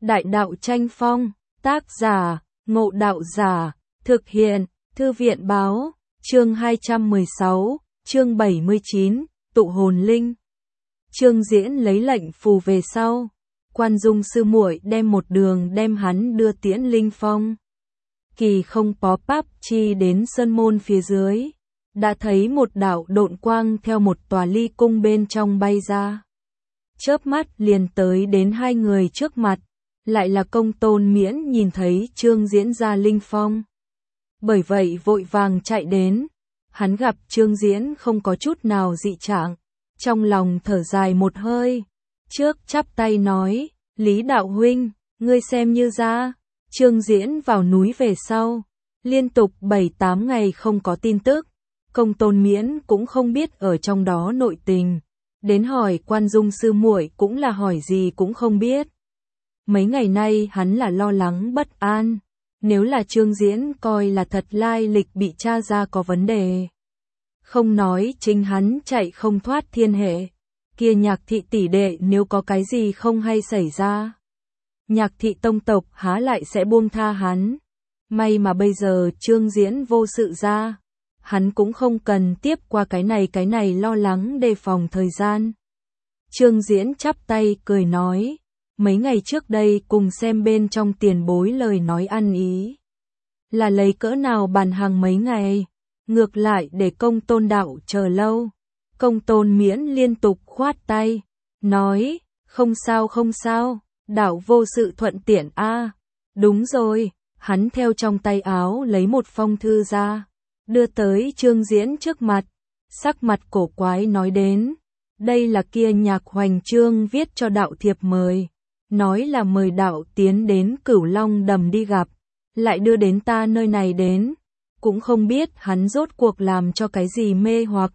Đại đạo tranh phong, tác giả, Ngộ Đạo Giả, thực hiện, Thư viện báo, chương 216, chương 79, tụ hồn linh. Trương Diễn lấy lệnh phù về sau, Quan Dung sư muội đem một đường đem hắn đưa tiễn linh phong. Kỳ không pó páp chi đến sơn môn phía dưới, đã thấy một đạo độn quang theo một tòa ly cung bên trong bay ra. Chớp mắt liền tới đến hai người trước mặt, lại là Công Tôn Miễn nhìn thấy Trương Diễn ra linh phong. Bởi vậy vội vàng chạy đến, hắn gặp Trương Diễn không có chút nào dị trạng, trong lòng thở dài một hơi, trước chắp tay nói, Lý đạo huynh, ngươi xem như ra. Trương Diễn vào núi về sau, liên tục 7-8 ngày không có tin tức, Công Tôn Miễn cũng không biết ở trong đó nội tình, đến hỏi Quan Dung sư muội cũng là hỏi gì cũng không biết. Mấy ngày nay hắn là lo lắng bất an, nếu là Trương Diễn coi là thật lai lịch bị tra ra có vấn đề. Không nói chính hắn chạy không thoát thiên hệ, kia Nhạc thị tỷ đệ nếu có cái gì không hay xảy ra, Nhạc thị tông tộc há lại sẽ buông tha hắn. May mà bây giờ Trương Diễn vô sự ra, hắn cũng không cần tiếp qua cái này lo lắng đề phòng thời gian. Trương Diễn chắp tay cười nói, mấy ngày trước đây cùng xem bên trong tiền bối lời nói ăn ý, là lấy cỡ nào bàn hàng mấy ngày, ngược lại để Công Tôn đạo chờ lâu. Công Tôn Miễn liên tục khoát tay, nói, không sao, đạo vô sự thuận tiện a. Đúng rồi, hắn theo trong tay áo lấy một phong thư ra, đưa tới Trương Diễn trước mặt, sắc mặt cổ quái nói đến, đây là kia Nhạc Hoành Trương viết cho đạo thiệp mời, nói là mời đạo tiến đến Cửu Long Đầm đi gặp, lại đưa đến ta nơi này đến, cũng không biết hắn rốt cuộc làm cho cái gì mê hoặc.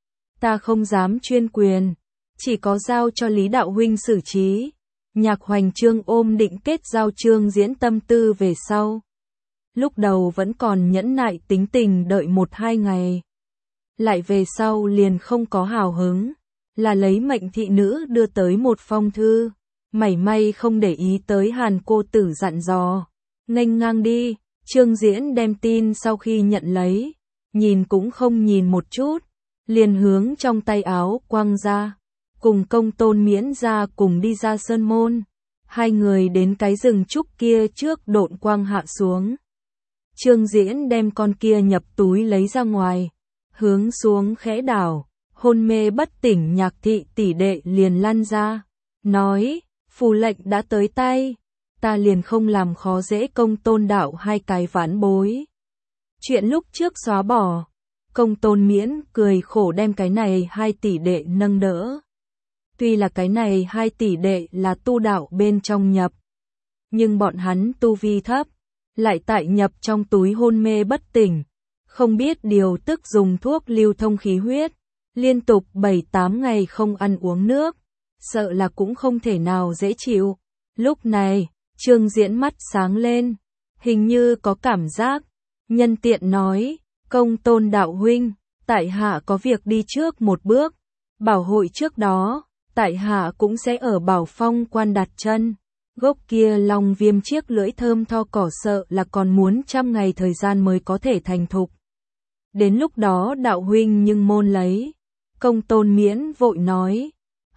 Ta không dám chuyên quyền, chỉ có giao cho Lý đạo huynh xử trí. Nhạc Hoành Trương ôm định kết giao Trương Diễn tâm tư về sau. Lúc đầu vẫn còn nhẫn nại tính tình đợi 1-2 ngày. Lại về sau liền không có hào hứng, là lấy mệnh thị nữ đưa tới một phong thư, mảy may không để ý tới Hàn cô tử dặn dò, nghênh ngang đi. Trương Diễn đem tin sau khi nhận lấy, nhìn cũng không nhìn một chút, liền hướng trong tay áo quăng ra, cùng Công Tôn Miễn ra cùng đi ra sơn môn. Hai người đến cái rừng trúc kia trước độn quang hạ xuống. Trương Diễn đem con kia nhập túi lấy ra ngoài, hướng xuống khẽ đảo, hôn mê bất tỉnh Nhạc thị tỷ đệ liền lăn ra, nói, phù lệnh đã tới tay, ta liền không làm khó dễ Công Tôn đạo hai cái vãn bối. Chuyện lúc trước xóa bỏ, Công Tôn Miễn cười khổ đem cái này 2 tỷ đệ nâng đỡ. Tuy là cái này 2 tỷ đệ là tu đạo bên trong nhập, nhưng bọn hắn tu vi thấp, lại tại nhập trong túi hôn mê bất tỉnh, không biết điều tức dùng thuốc lưu thông khí huyết, liên tục 7-8 ngày không ăn uống nước, sợ là cũng không thể nào dễ chịu. Lúc này, Trương Diễn mắt sáng lên, hình như có cảm giác, nhân tiện nói, Công Tôn đạo huynh, tại hạ có việc đi trước một bước, bảo hội trước đó, tại hạ cũng sẽ ở Bảo Phong quan đặt chân. Gốc kia long viêm chiếc lưỡi thơm tho cỏ sợ là còn muốn 100 ngày thời gian mới có thể thành thục. Đến lúc đó đạo huynh nhưng môn lấy. Công Tôn Miễn vội nói,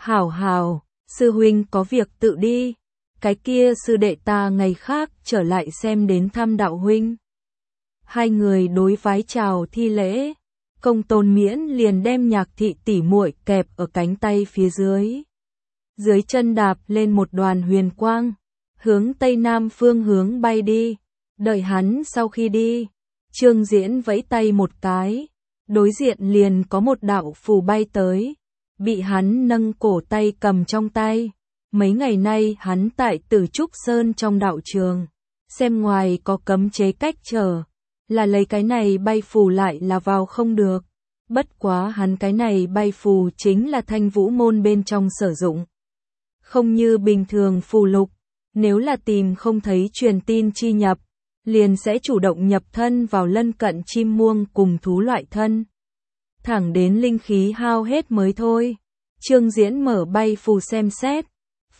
hảo, sư huynh có việc tự đi, cái kia sư đệ ta ngày khác trở lại xem đến thăm đạo huynh. Hai người đối vái chào thi lễ, Công Tôn Miễn liền đem Nhạc thị tỷ muội kẹp ở cánh tay phía dưới. Dưới chân đạp lên một đoàn huyền quang, hướng tây nam phương hướng bay đi. Đợi hắn sau khi đi, Trương Diễn vẫy tay một cái, đối diện liền có một đạo phù bay tới, bị hắn nâng cổ tay cầm trong tay. Mấy ngày nay hắn tại Tử Trúc Sơn trong đạo trường, xem ngoài có cấm chế cách trở, là lấy cái này bay phù lại là vào không được. Bất quá hắn cái này bay phù chính là Thanh Vũ môn bên trong sử dụng. Không như bình thường phù lục, nếu là tìm không thấy truyền tin chi nhập, liền sẽ chủ động nhập thân vào lân cận chim muông cùng thú loại thân. Thẳng đến linh khí hao hết mới thôi. Trương Diễn mở bay phù xem xét,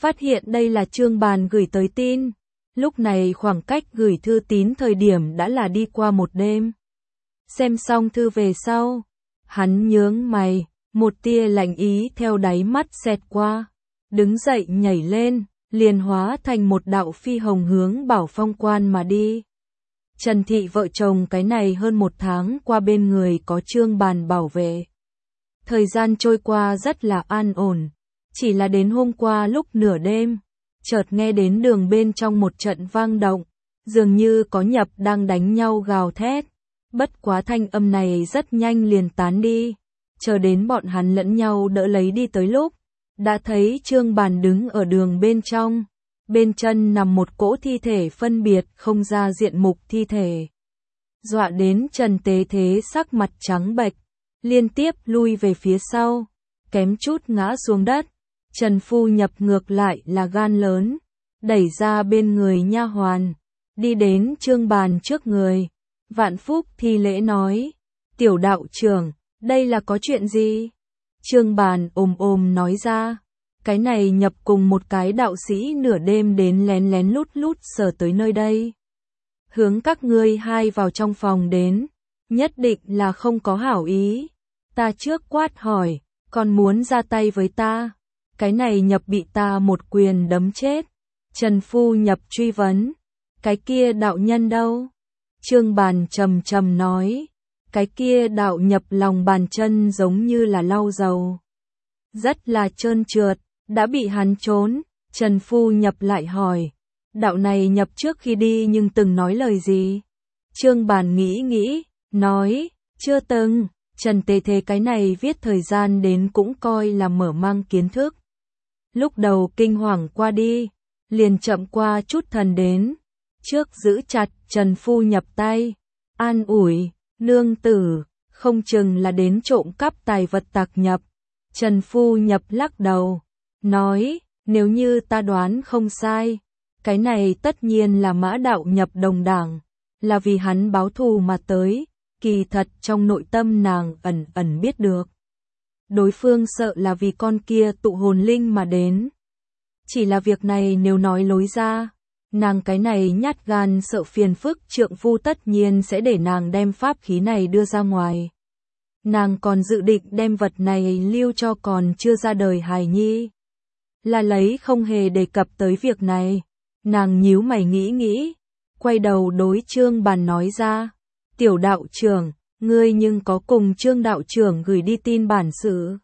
phát hiện đây là Trương Bàn gửi tới tin. Lúc này khoảng cách gửi thư tín thời điểm đã là đi qua một đêm. Xem xong thư về sau, hắn nhướng mày, một tia lạnh ý theo đáy mắt xẹt qua, đứng dậy nhảy lên, liền hóa thành một đạo phi hồng hướng Bảo Phong quan mà đi. Trần Thị vợ chồng cái này hơn một tháng qua bên người có Trương Bàn bảo vệ. Thời gian trôi qua rất là an ổn, chỉ là đến hôm qua lúc nửa đêm, chợt nghe đến đường bên trong một trận vang động, dường như có nhập đang đánh nhau gào thét. Bất quá thanh âm này rất nhanh liền tán đi, chờ đến bọn hắn lẫn nhau đỡ lấy đi tới lúc, đã thấy Trương Bàn đứng ở đường bên trong, bên chân nằm một cỗ thi thể phân biệt không ra diện mục thi thể. Dọa đến Trần Tế Thế sắc mặt trắng bệch, liên tiếp lui về phía sau, kém chút ngã xuống đất. Trần Phu Nhập ngược lại là gan lớn, đẩy ra bên người nha hoàn, đi đến Trương Bàn trước người, vạn phúc thi lễ nói, tiểu đạo trưởng, đây là có chuyện gì? Trương Bàn ồm nói ra, cái này Nhập cùng một cái đạo sĩ nửa đêm đến lén lén lút lút sờ tới nơi đây. Hướng các ngươi hai vào trong phòng đến, nhất định là không có hảo ý. Ta trước quát hỏi, còn muốn ra tay với ta? Cái này Nhập bị ta một quyền đấm chết. Trần Phu Nhập truy vấn, cái kia đạo nhân đâu? Trương Bàn trầm trầm nói, cái kia đạo Nhập lòng bàn chân giống như là lau dầu, rất là trơn trượt, đã bị hắn trốn. Trần Phu Nhập lại hỏi, đạo này Nhập trước khi đi nhưng từng nói lời gì? Trương Bàn nghĩ, nói, chưa từng. Trần Tế Thế cái này viết thời gian đến cũng coi là mở mang kiến thức. Lúc đầu kinh hoàng qua đi, liền chậm qua chút thần đến, trước giữ chặt Trần Phu Nhập tay, an ủi, nương tử, không chừng là đến trộm cắp tài vật tạc Nhập. Trần Phu Nhập lắc đầu, nói, nếu như ta đoán không sai, cái này tất nhiên là Mã đạo Nhập đồng đảng, là vì hắn báo thù mà tới. Kỳ thật trong nội tâm nàng ẩn biết được, đối phương sợ là vì con kia tụ hồn linh mà đến. Chỉ là việc này nếu nói lối ra, nàng cái này nhát gan sợ phiền phức trượng phu tất nhiên sẽ để nàng đem pháp khí này đưa ra ngoài. Nàng còn dự định đem vật này lưu cho còn chưa ra đời hài nhi. Là lấy không hề đề cập tới việc này. Nàng nhíu mày nghĩ, quay đầu đối Trương Bàn nói ra, tiểu đạo trưởng, ngươi nhưng có cùng Trương đạo trưởng gửi đi tin bản sự?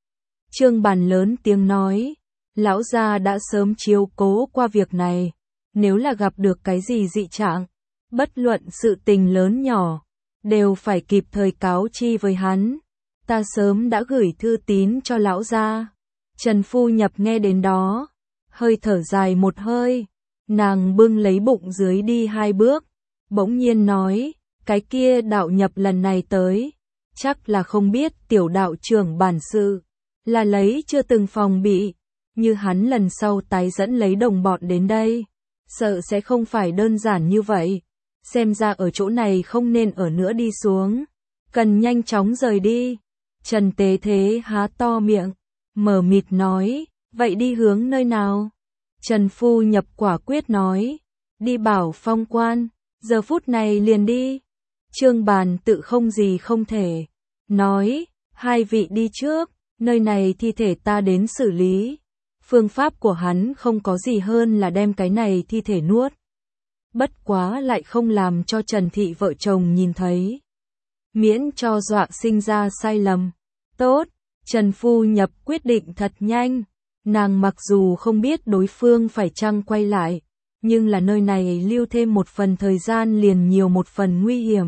Trương Bàn lớn tiếng nói, lão gia đã sớm chiếu cố qua việc này, nếu là gặp được cái gì dị trạng, bất luận sự tình lớn nhỏ, đều phải kịp thời cáo chi với hắn. Ta sớm đã gửi thư tín cho lão gia. Trần Phu Nhập nghe đến đó, hơi thở dài một hơi, nàng bưng lấy bụng dưới đi 2 bước, bỗng nhiên nói, cái kia đạo Nhập lần này tới, chắc là không biết tiểu đạo trưởng bản sự, là lấy chưa từng phòng bị, như hắn lần sau tái dẫn lấy đồng bọn đến đây, sợ sẽ không phải đơn giản như vậy, xem ra ở chỗ này không nên ở nữa đi xuống, cần nhanh chóng rời đi. Trần Tế Thế há to miệng, mờ mịt nói, vậy đi hướng nơi nào? Trần Phu Nhập quả quyết nói, đi Bảo Phong quan, giờ phút này liền đi. Trương Bàn tự không gì không thể, nói, hai vị đi trước, nơi này thi thể ta đến xử lý. Phương pháp của hắn không có gì hơn là đem cái này thi thể nuốt. Bất quá lại không làm cho Trần Thị vợ chồng nhìn thấy, miễn cho dọa sinh ra sai lầm. Tốt, Trần Phu Nhập quyết định thật nhanh, nàng mặc dù không biết đối phương phải chăng quay lại, nhưng là nơi này lưu thêm một phần thời gian liền nhiều một phần nguy hiểm.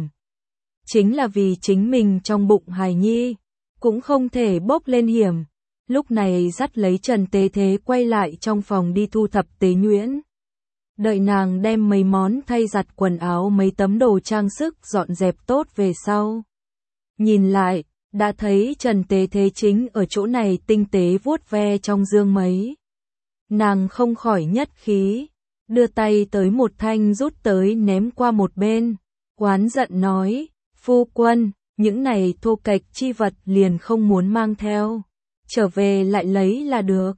Chính là vì chính mình trong bụng hài nhi, cũng không thể bốc lên hiểm. Lúc này dắt lấy Trần Tế Thế quay lại trong phòng đi thu thập tế nhuyễn. Đợi nàng đem mấy món thay giặt quần áo mấy tấm đồ trang sức dọn dẹp tốt về sau. Nhìn lại, đã thấy Trần Tế Thế chính ở chỗ này tinh tế vuốt ve trong dương mấy. Nàng không khỏi nhất khí, đưa tay tới một thanh rút tới ném qua một bên, oán giận nói, phu quân, những này thô kệch chi vật liền không muốn mang theo, trở về lại lấy là được.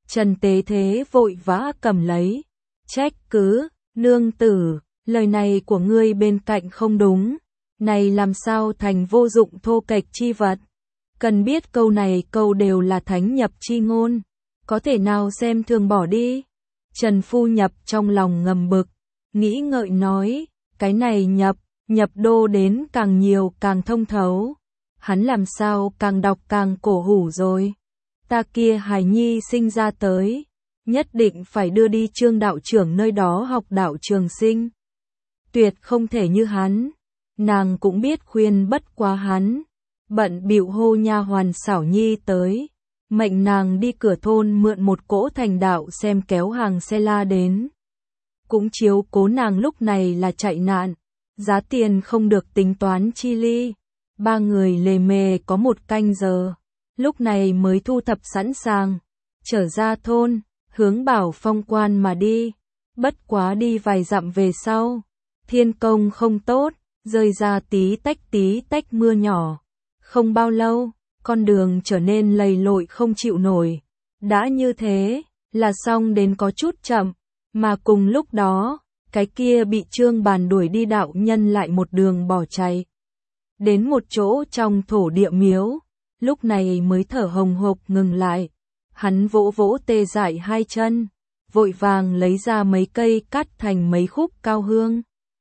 Trần Tế Thế vội vã cầm lấy. Trách cứ, nương tử, lời này của ngươi bên cạnh không đúng. Này làm sao thành vô dụng thô kệch chi vật. Cần biết câu này câu đều là thánh nhập chi ngôn. Có thể nào xem thường bỏ đi. Trần Phu Nhập trong lòng ngầm bực. Nghĩ ngợi nói, cái này nhập đô đến càng nhiều càng thông thấu. Hắn làm sao càng đọc càng cổ hủ rồi. Ta kia hài nhi sinh ra tới, nhất định phải đưa đi Trương đạo trưởng nơi đó học đạo trường sinh. Tuyệt không thể như hắn. Nàng cũng biết khuyên bất quá hắn. Bận bịu hô nha hoàn Xảo Nhi tới. Mệnh nàng đi cửa thôn mượn một cỗ thành đạo xem kéo hàng xe la đến. Cũng chiếu cố nàng lúc này là chạy nạn. Giá tiền không được tính toán chi ly. Ba người lề mề có 1 canh giờ. Lúc này mới thu thập sẵn sàng. Trở ra thôn, hướng Bảo Phong quan mà đi. Bất quá đi vài dặm về sau. Thiên công không tốt, rơi ra tí tách mưa nhỏ. Không bao lâu, con đường trở nên lầy lội không chịu nổi. Đã như thế, là xong đến có chút chậm. Mà cùng lúc đó, cái kia bị Trương Bàn đuổi đi đạo nhân lại một đường bỏ chạy. Đến một chỗ trong thổ địa miếu, lúc này mới thở hồng hộc ngừng lại. Hắn vỗ vỗ tê dại 2 chân, vội vàng lấy ra mấy cây cắt thành mấy khúc cao hương.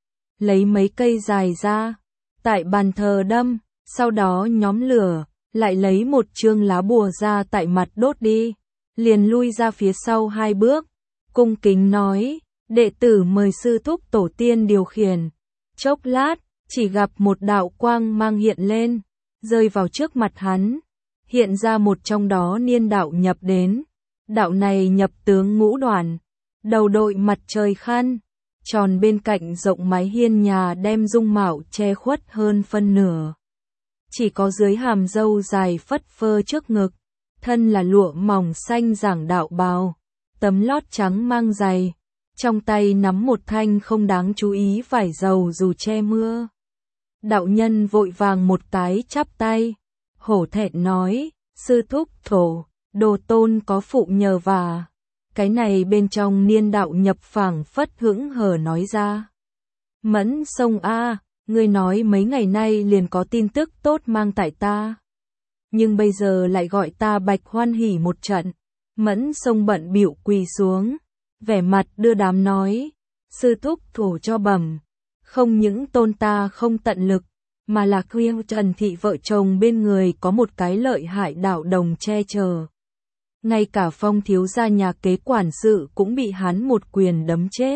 Lấy mấy cây dài ra, tại bàn thờ đâm, sau đó nhóm lửa, lại lấy một chương lá bùa ra tại mặt đốt đi. Liền lui ra phía sau 2 bước, cung kính nói, đệ tử mời sư thúc tổ tiên điều khiển. Chốc lát, chỉ gặp một đạo quang mang hiện lên, rơi vào trước mặt hắn. Hiện ra một trong đó niên đạo nhập đến. Đạo này nhập tướng ngũ đoàn, đầu đội mặt trời khăn, tròn bên cạnh rộng mái hiên nhà đem dung mạo che khuất hơn phân nửa. Chỉ có dưới hàm râu dài phất phơ trước ngực, thân là lụa mỏng xanh giảng đạo bào, tấm lót trắng mang giày, trong tay nắm một thanh không đáng chú ý vải dầu dù che mưa. Đạo nhân vội vàng một cái chắp tay, hổ thẹn nói, sư thúc thổ, đồ tôn có phụ nhờ và. Cái này bên trong niên đạo nhập phảng phất hững hờ nói ra. Mẫn Sông a, ngươi nói mấy ngày nay liền có tin tức tốt mang tại ta. Nhưng bây giờ lại gọi ta bạch hoan hỉ một trận. Mẫn Sông bận bịu quỳ xuống, vẻ mặt đưa đám nói, sư thúc thổ cho bẩm, không những tôn ta không tận lực, mà là khuyên Trần Thị vợ chồng bên người có một cái lợi hại đạo đồng che chở. Ngay cả Phong thiếu gia nhà kế quản sự cũng bị hắn một quyền đấm chết.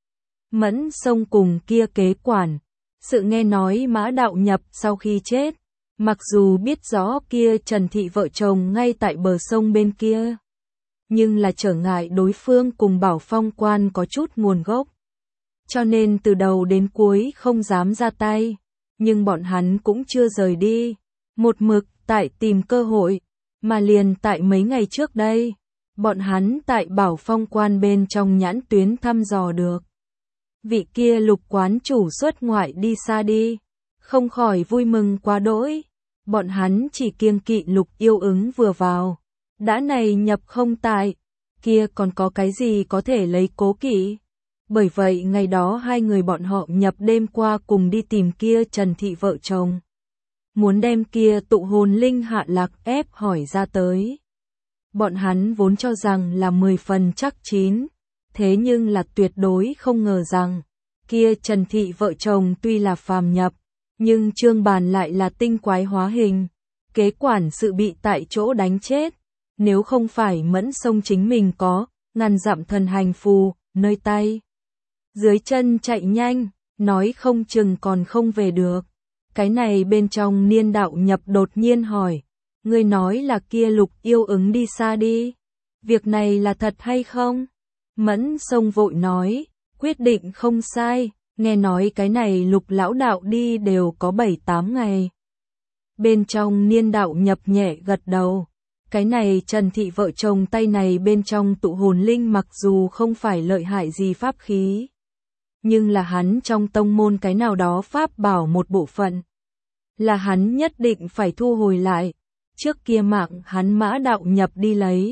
Mẫn Sông cùng kia kế quản sự nghe nói Mã đạo nhập sau khi chết, mặc dù biết rõ kia Trần Thị vợ chồng ngay tại bờ sông bên kia, nhưng là trở ngại đối phương cùng Bảo Phong quan có chút nguồn gốc, cho nên từ đầu đến cuối không dám ra tay. Nhưng bọn hắn cũng chưa rời đi, một mực tại tìm cơ hội, mà liền tại mấy ngày trước đây, bọn hắn tại Bảo Phong quan bên trong nhãn tuyến thăm dò được. Vị kia Lục quán chủ xuất ngoại đi xa đi, không khỏi vui mừng quá đỗi. Bọn hắn chỉ kiêng kỵ Lục yêu ứng vừa vào, đã này nhập không tại, kia còn có cái gì có thể lấy cố kỵ. Bởi vậy ngày đó 2 người bọn họ nhập đêm qua cùng đi tìm kia Trần Thị vợ chồng. Muốn đem kia tụ hồn linh hạ lạc ép hỏi ra tới. Bọn hắn vốn cho rằng là 10 phần chắc chín, thế nhưng là tuyệt đối không ngờ rằng, kia Trần Thị vợ chồng tuy là phàm nhập, nhưng Trương Bàn lại là tinh quái hóa hình. Kế quản sự bị tại chỗ đánh chết, nếu không phải Mẫn Sông chính mình có, ngàn dặm thần hành phù, nơi tay. Dưới chân chạy nhanh, nói không chừng còn không về được. Cái này bên trong niên đạo nhập đột nhiên hỏi, ngươi nói là kia Lục yêu ứng đi xa đi, việc này là thật hay không? Mẫn Sông vội nói, quyết định không sai, nghe nói cái này Lục lão đạo đi đều có 7-8 ngày. Bên trong niên đạo nhập nhẹ gật đầu, cái này Trần Thị vợ chồng tay này bên trong tụ hồn linh mặc dù không phải lợi hại gì pháp khí, nhưng là hắn trong tông môn cái nào đó pháp bảo một bộ phận, là hắn nhất định phải thu hồi lại. Trước kia mạng hắn Mã đạo nhập đi lấy,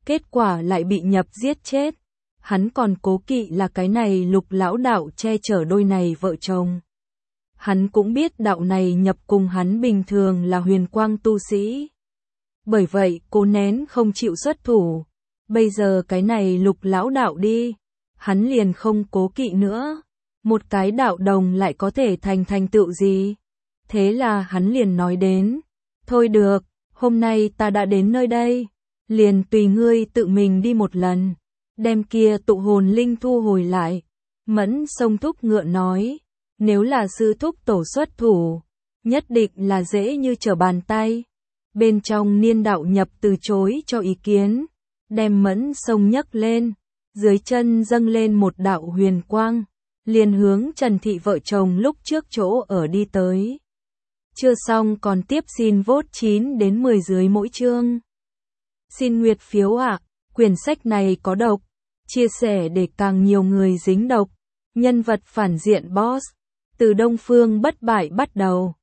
kết quả lại bị Nhập giết chết. Hắn còn cố kỵ là cái này Lục lão đạo che chở đôi này vợ chồng. Hắn cũng biết đạo này Nhập cùng hắn bình thường là huyền quang tu sĩ. Bởi vậy cố nén không chịu xuất thủ. Bây giờ cái này Lục lão đạo đi, hắn liền không cố kỵ nữa. Một cái đạo đồng lại có thể thành tựu gì? Thế là hắn liền nói đến, thôi được, hôm nay ta đã đến nơi đây, liền tùy ngươi tự mình đi một lần, đem kia tụ hồn linh thu hồi lại. Mẫn Sông thúc ngựa nói, nếu là sư thúc tổ xuất thủ, nhất định là dễ như trở bàn tay. Bên trong Niên đạo Nhập từ chối cho ý kiến, đem Mẫn Sông nhấc lên, dưới chân dâng lên một đạo huyền quang, liền hướng Trần Thị vợ chồng lúc trước chỗ ở đi tới. Chưa xong còn tiếp, xin vote 9 đến 10 dưới mỗi chương. Xin nguyệt phiếu ạ, quyển sách này có độc, chia sẻ để càng nhiều người dính độc. Nhân vật phản diện boss, từ Đông Phương bất bại bắt đầu.